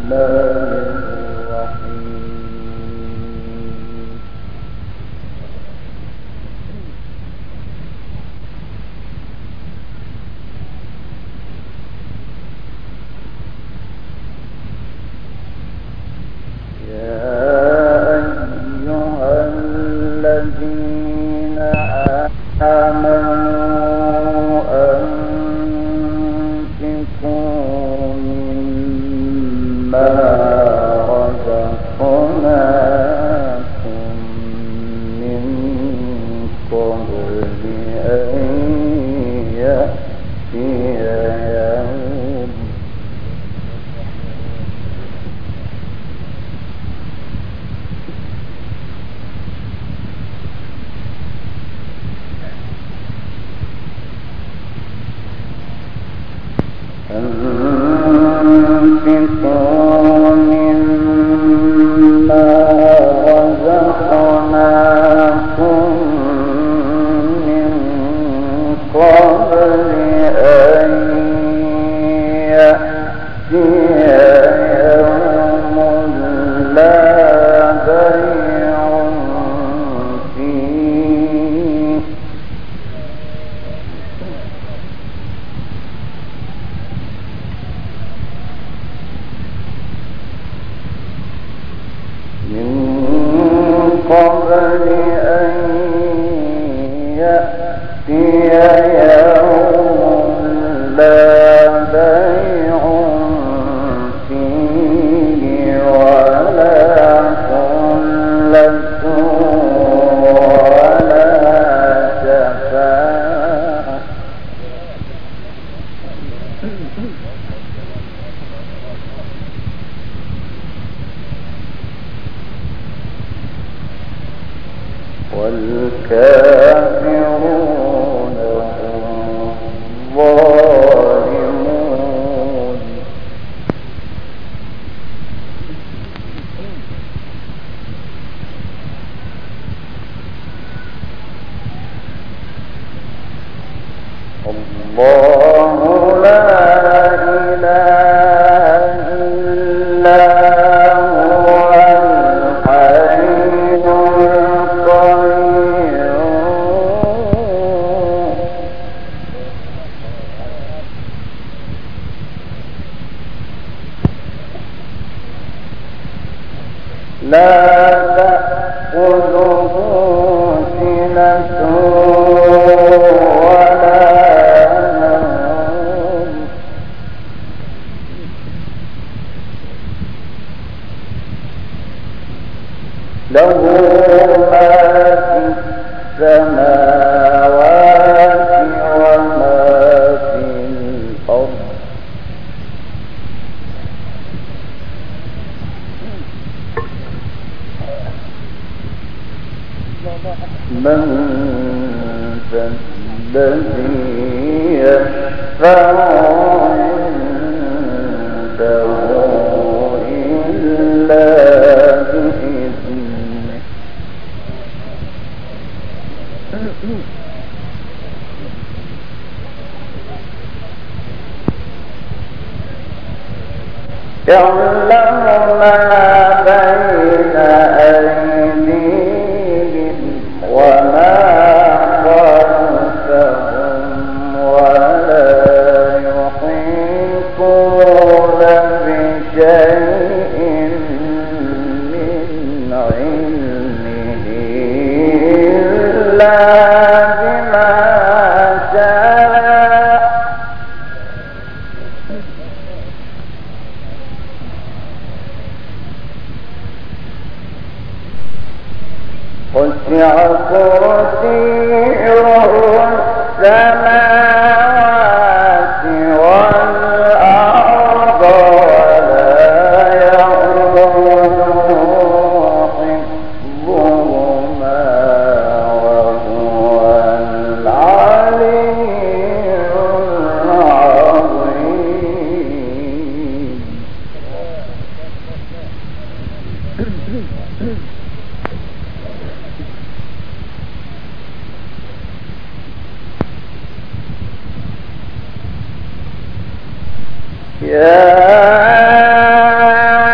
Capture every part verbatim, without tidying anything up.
يا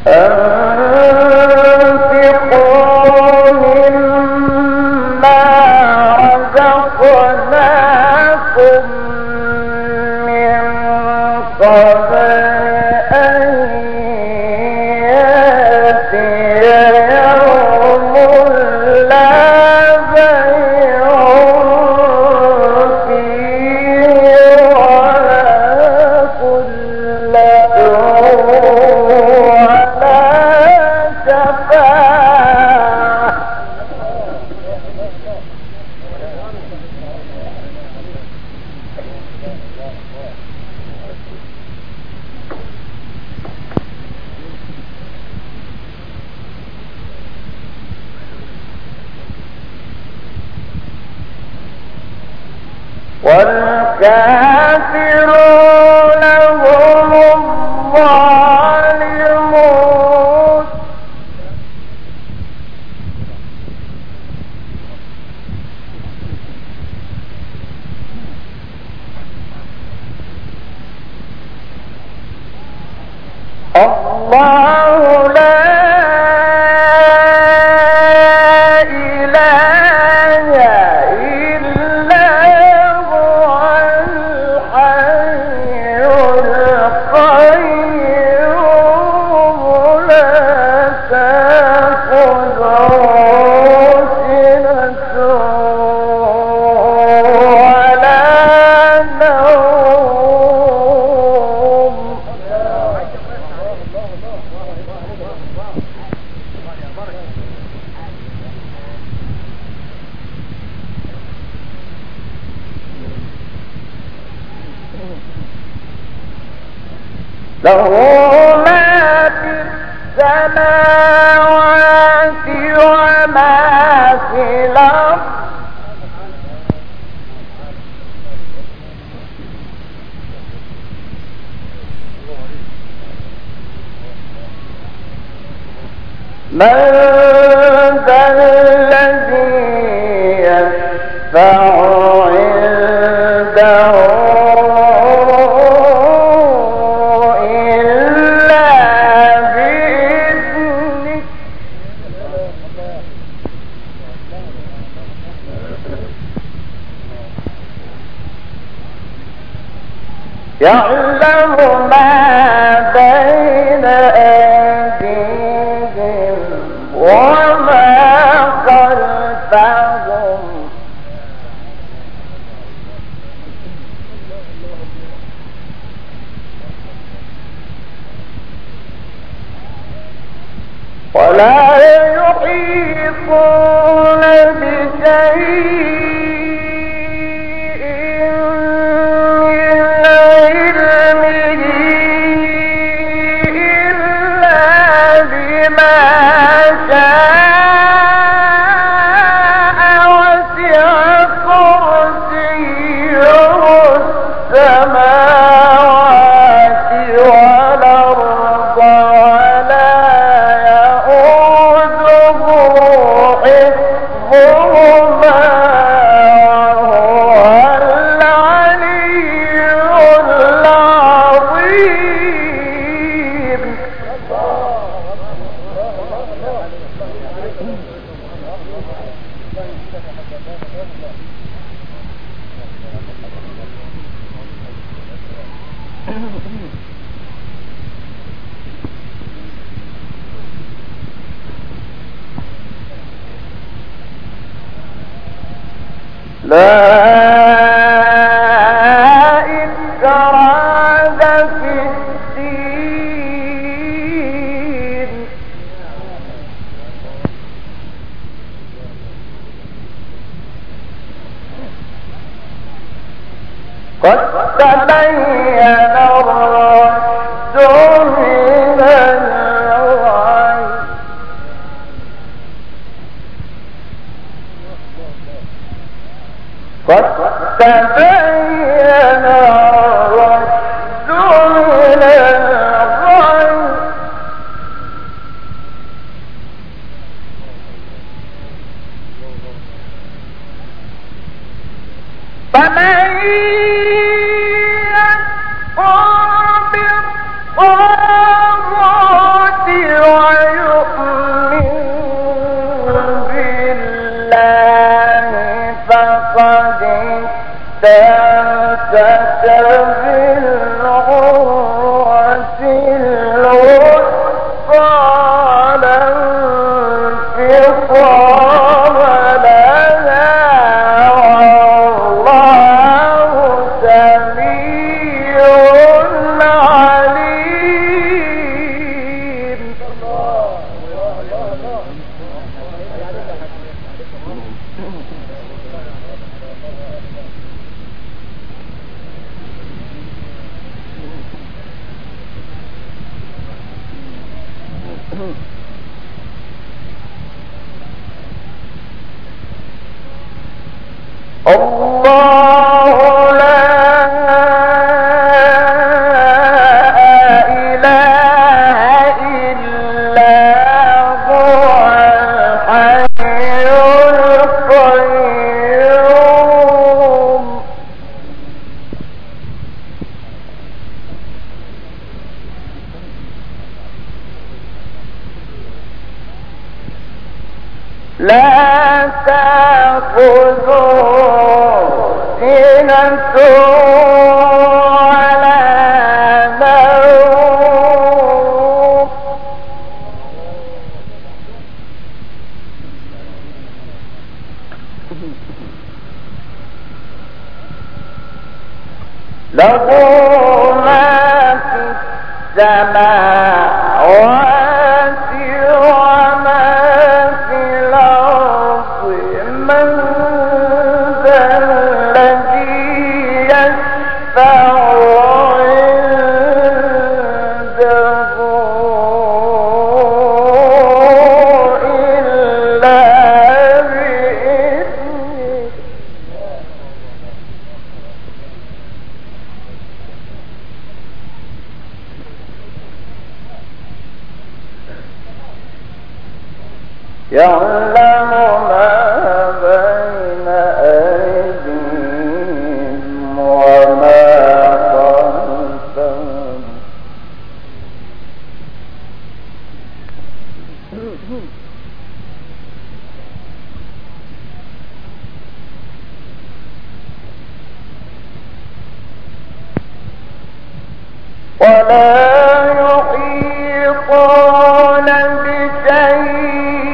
والكافرون هم الظالمون. الله لا له ما في السماوات وما في الأرض من ذا الذي يشفع عنده يعلم ما بين أيديهم وما خلفهم ولا يحيطون بشيء لا إكراه في الدين قد تبين الرشد من الغي قد تبين الرشد من الله لا لا تأخذوا سنة ولا نوم له ما في السماوات وما في الأرض من ذا الذي يشفع عنده إلا بإذنه يعلم ما بين أيديهم وما خلفهم ولا يحيطون بشيء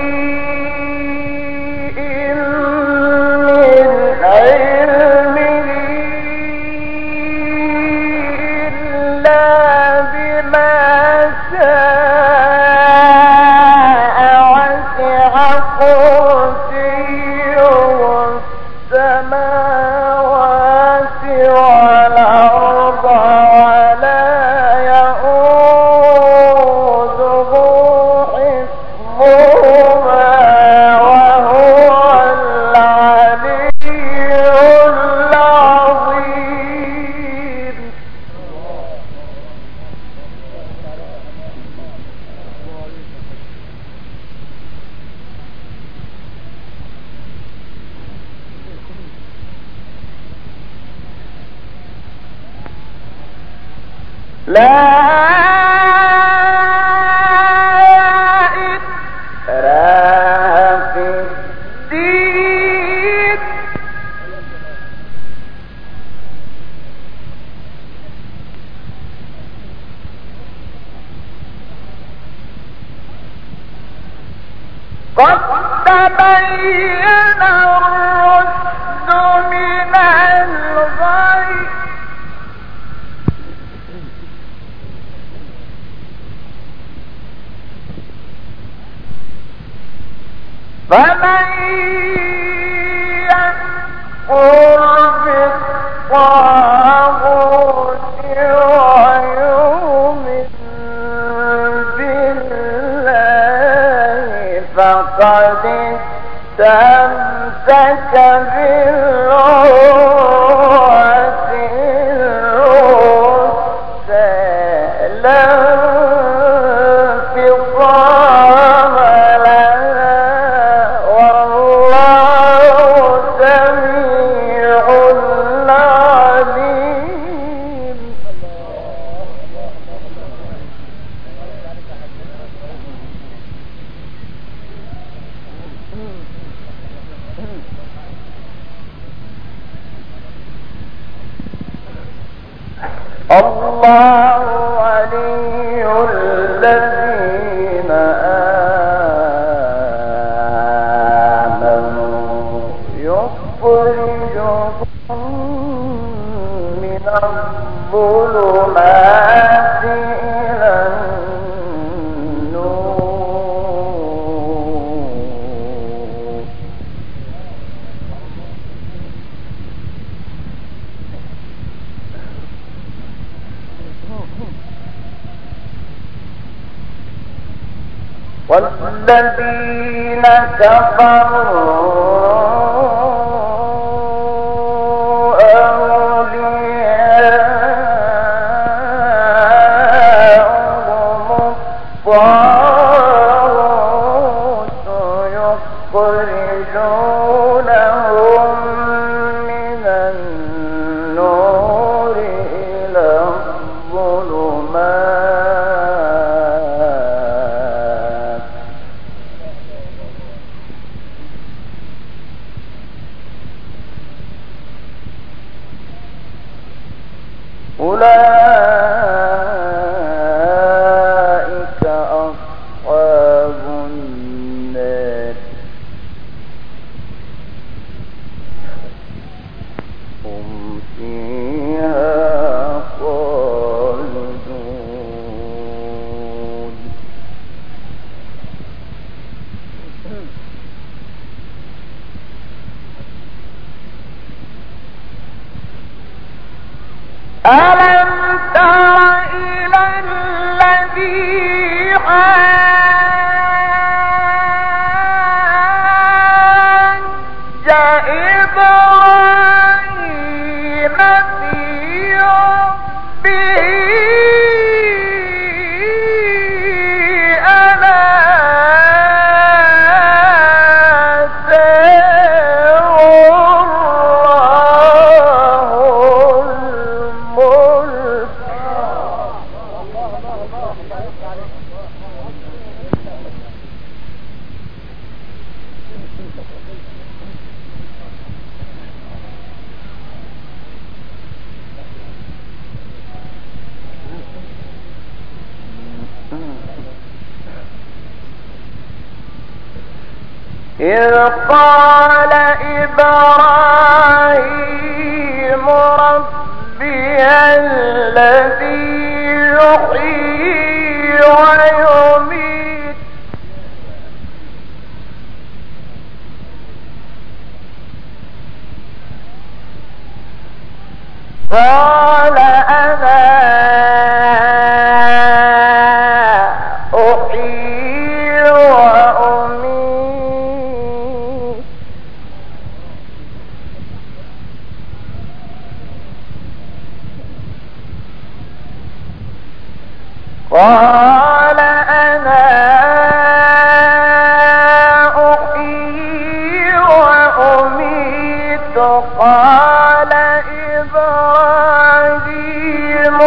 لا إكراه في الدين قد تبين الرشد من الغي فمن يكفر بالطاغوت ويؤمن بالله فقد استمسك بالعروة الوثقى لا انفصام لها والله سميع عليم. الله ولي الذين آمنوا يخرجهم من الظلمات إلى النور والذين كفروا أولئك أصحاب النار هم فيها خالدون ألم تر إلى الذي حاج إبراهيم في ربه أن آتاه الله الملك إذ قال إبراهيم ربي الذي يحيي ويميت قال أنا أحيي وأميت قال أنا أحيي وأميت قال إبراهيم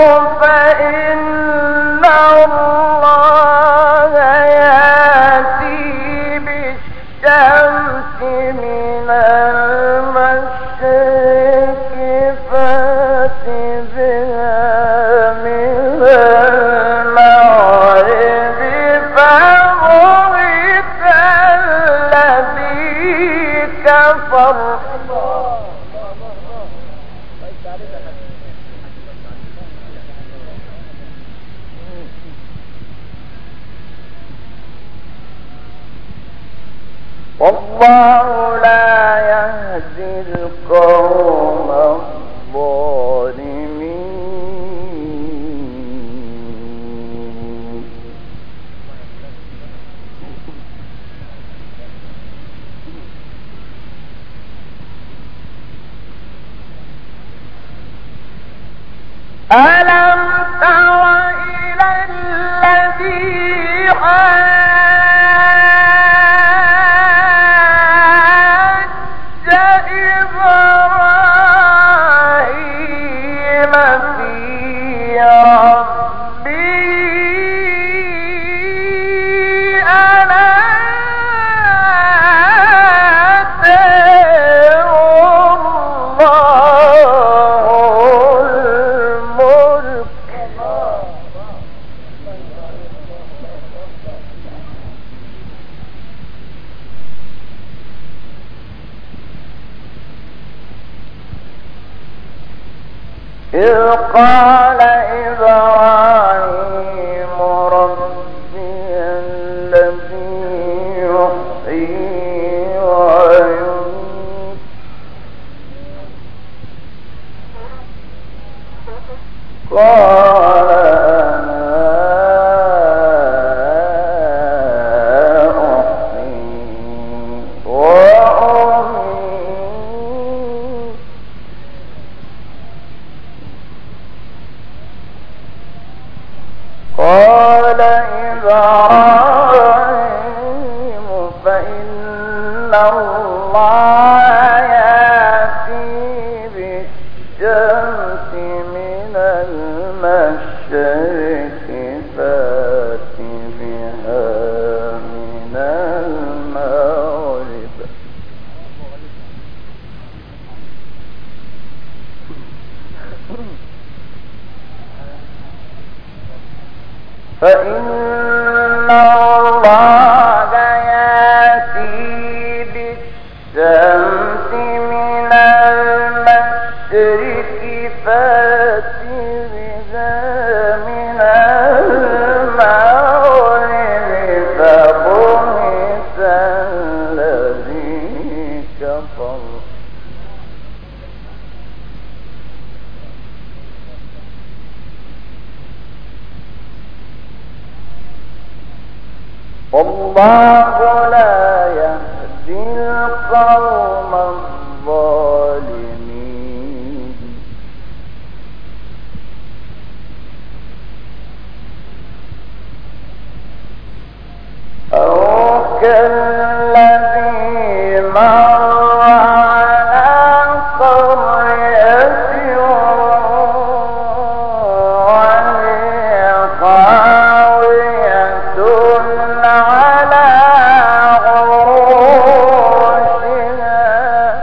فإن الله يأتي بالشمس من المشرق فأت بها من المغرب فبهت الذي كفر والله لا يهدي القوم الظالمين ألم تر إلى الذي حاج إبراهيم في ربه أن آتاه الله الملك إذ قال إبراهيم ربي الذي يحيي ويميت قال أنا قال إبراهيم فإن الله يأتي بالشمس من المشرق فات بها من المغرب فإن الله يأتي بالشمس من المشرق فات بها من المغرب فبهت الذي كفر والله لا يهدي القوم الظالمين أو كالذي مر على قرية وهي خاوية على عروشها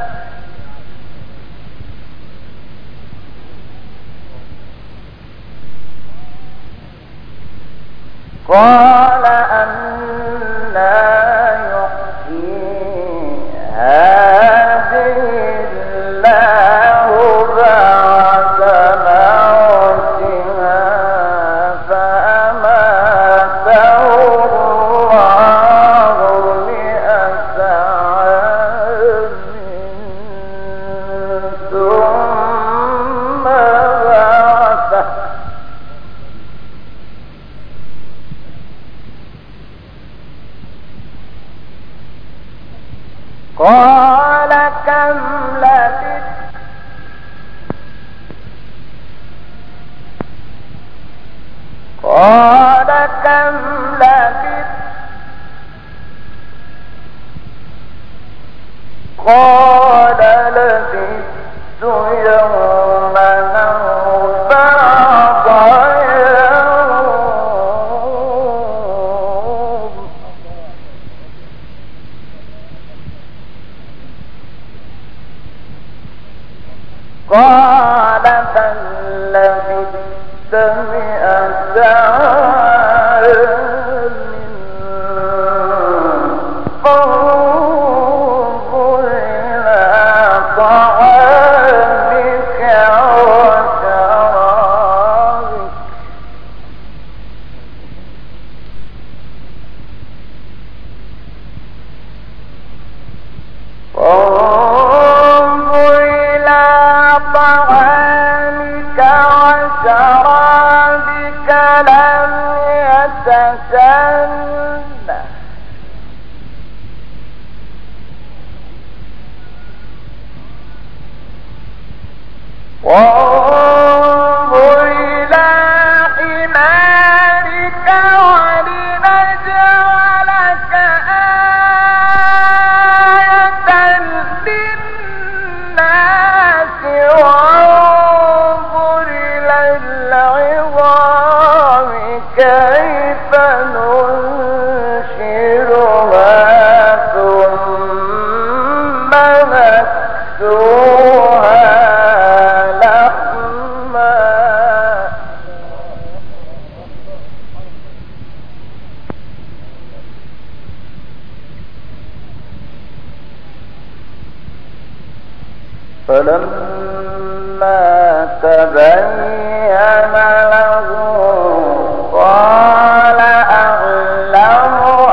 قال أنى يحيي هذه الله بعد موتها فأماته الله مئة عام ثم بعثه قال كم لبثت قال كم لبثت قال لبثت يوما أو بعض يوم قال بل لبثت مئة عام فانظر إلى طعامك وشرابك فانظر إلى طعامك وشرابك لم يتسنه وانظر إلى حمارك ولنجعلك آية للناس وانظر إلى العظام كيف ننشرها ثم نكسوها لحما فلما تبين له قال أعلم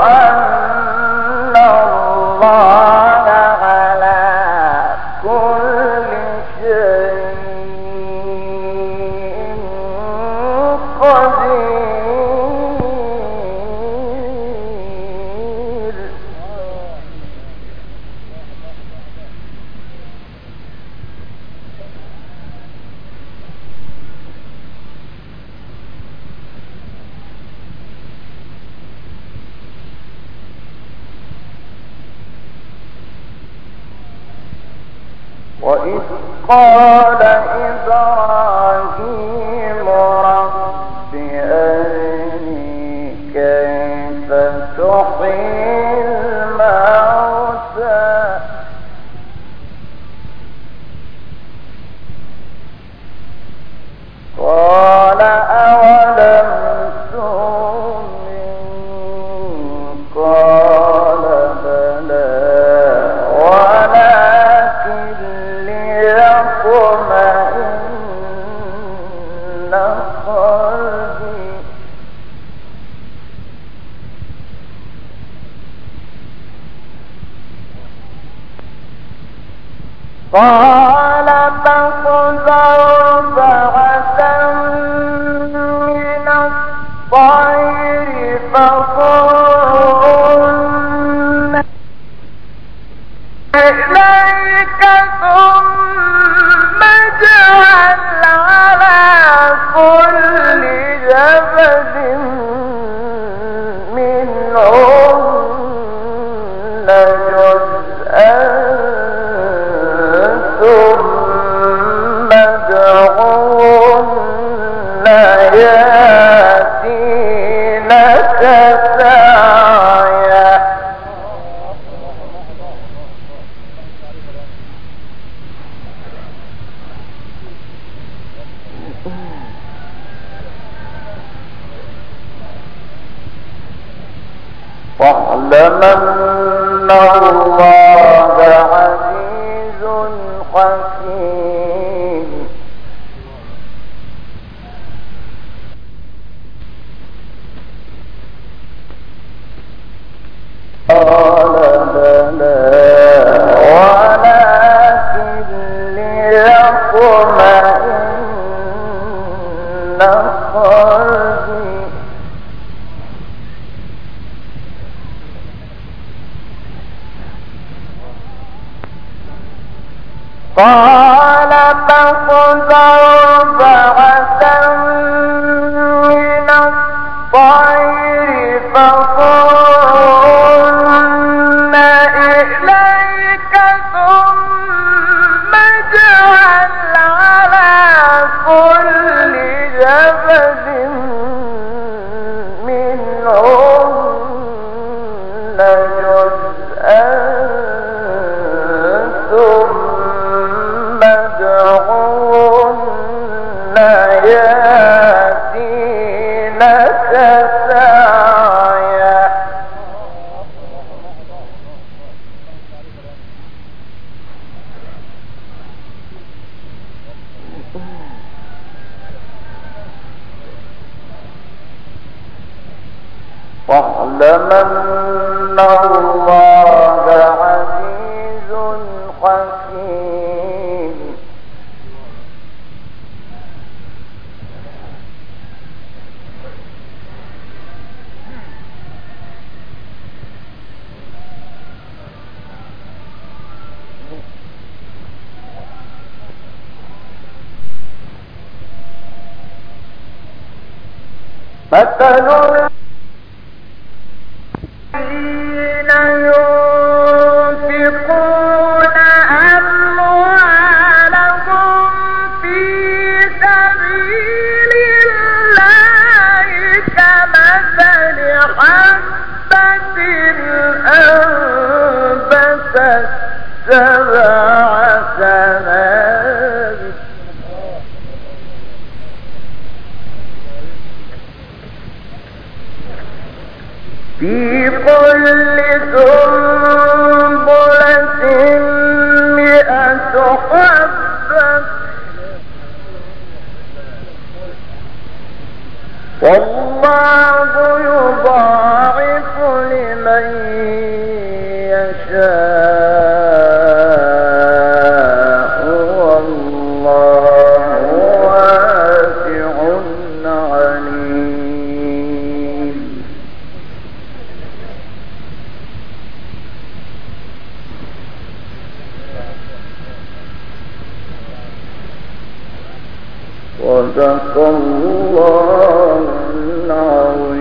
أن الله على كل شيء قدير وإذ قال إبراهيم رب أرني كيف تحيي الموتى قال أولم تؤمن قال بلى ولكن ليطمئن قلبي قال فخذ أربعة من الطير فصرهن إليك ثم اجعل على كل جبل منهن جزءا ثم ادعهن ياتينك سعيا واعلم أن الله عزيز حكيم قال بلى ولكن ليطمئن قلبي قال فخذ أربعة من الطير فصرهن إليك ثم اجعل على كل جبل منهن جزءا ثم ادعهن ياتينك سعيا واعلم أن الله عزيز حكيم مثل الذين ينفقون أموالهم في سبيل الله كمثل حبة أنبتت سبع سنابل في كل سنبلة مئة حبة والله يضاعف لمن يشاء والله واسع عليم صدق الله العظيم.